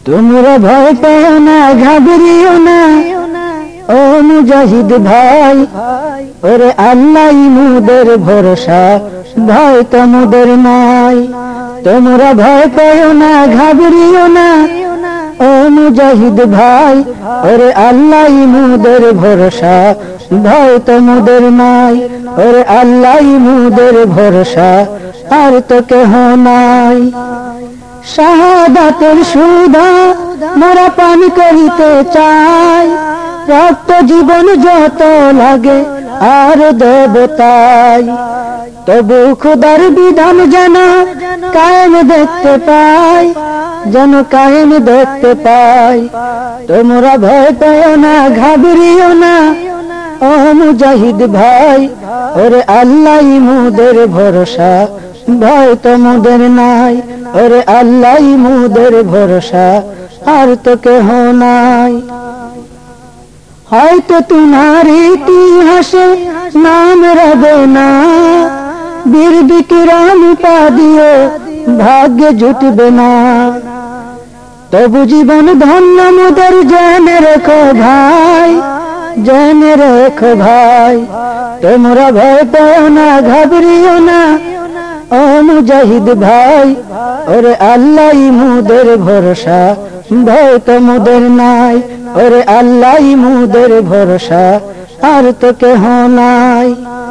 তোমরা ভয় পেও না, ঘাবড়িও না ও মুজাহিদ ভাই, ওরে আল্লাহ মুদের ভরসা, ভয় তোমাদের নাই। তোমরা ভয় পেও না, ঘাবড়িও না ও মুজাহিদ ভাই, ওরে আল্লাহ মুদের ভরসা, ভয় তোমাদের নাই। ওরে আল্লাহ মুদের ভরসা, আর তো কেহ নাই। শাহাদাতের সুধা মোরা পান করিতে চাই, রক্ত জীবন যত লাগে আর দেব তাই। তবু খোদার বিধান যেন কায়েম দেখতে পাই, যেন কায়েম দেখতে পাই। তোমরা ভয় পেও না, ঘাবড়িও না ও মুজাহিদ ভাই, ওরে আল্লাহ মুদের ভরসা, ভয় তোমাদের নাই। ওরে আল্লাহ মুদের ভরসা, আর তো কেহ নাই। হয়তো তোমার ইতিহাসে নাম রবে না, বীর বিক্রম উপাধিও ভাগ্যে জুটবে না। তবু জীবন ধন্য মুদের জেনে রেখো ভাই, জেনে রেখো ভাই। তোমরা ভয় পেও না, ঘাবড়িও না ও মুজাহিদ ভাই, ওরে আল্লাহ মুদের ভরসা, ভয় তোমাদের নাই। ওরে আল্লাহ মুদের ভরসা, আর তো কেহ নাই।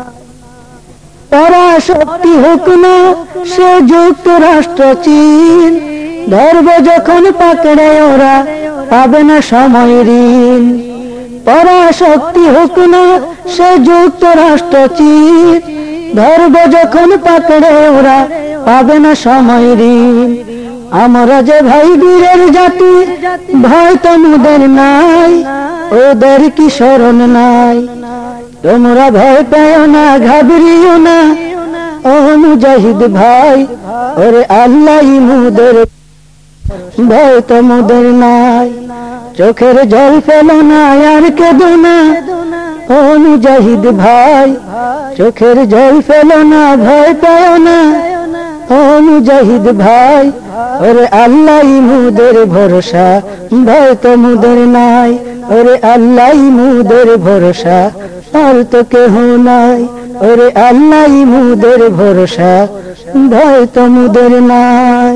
পরাশক্তি হোক না সে যুক্তরাষ্ট্র চীন, ধরবে যখন পাকড়ে ওরা পাবে না সময় ঋণ। পরাশক্তি হোক না সে যুক্তরাষ্ট্র চীন, ধরবে যখন পাকড়ে ওরা পাবে না সময় ঋণ। আমরা যে ভাই বীরের জাতি, ভয় তোমাদের নাই, ওদের কি শরণ নাই। তোমরা ভয় পেও না, ঘাবড়িও না ও মুজাহিদ ভাই, ওরে আল্লাহ মুদের ভয় তোমাদের নাই। চোখের জল ফেলো না আর কেঁদো না ও মুজাহিদ ভাই, চোখের জল ফেলো না, ভয় পেও না ও মুজাহিদ ভাই, ওরে আল্লাহ মুদের ভরসা, ভয় তোমাদের নাই। ওরে আল্লাহ মুদের ভরসা, আর তো কেহ নাই। ওরে আল্লাহ মুদের ভরসা, ভয় তোমাদের নাই।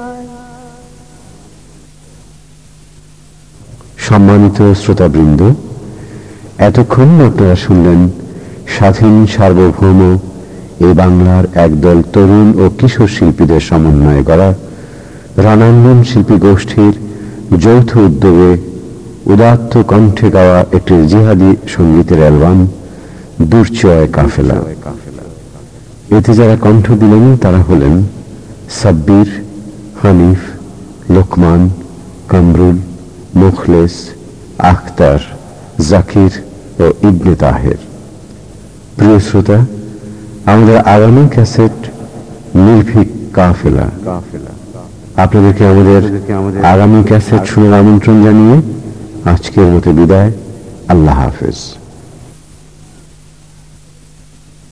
সম্মানিত শ্রোতাবৃন্দ, এতক্ষণ আপনারা শুনলেন স্বাধীন সার্বভৌম এই বাংলার একদল তরুণ ও কিশোর শিল্পীদের সমন্বয়ে গড়া রণাঙ্গন শিল্পী গোষ্ঠীর যৌথ উদ্যোগে উদাত্ত কণ্ঠে গাওয়া একটি জিহাদি সঙ্গীতের অ্যালবাম দুর্চয় কাফেলা। এতে যারা কণ্ঠ দিলেন তারা হলেন সাব্বির, হানিফ, লোকমান, কামরুল, মুখলেস, আখতার, জাকির ও ইবনে তাহের। প্রিয় শ্রোতা, আমাদের আগামী ক্যাসেট নির্ভীক কাফেলা, আপনাদেরকে আমাদের আগামী ক্যাসেট শোনার আমন্ত্রণ জানিয়ে আজকের মতো বিদায়। আল্লাহ হাফেজ।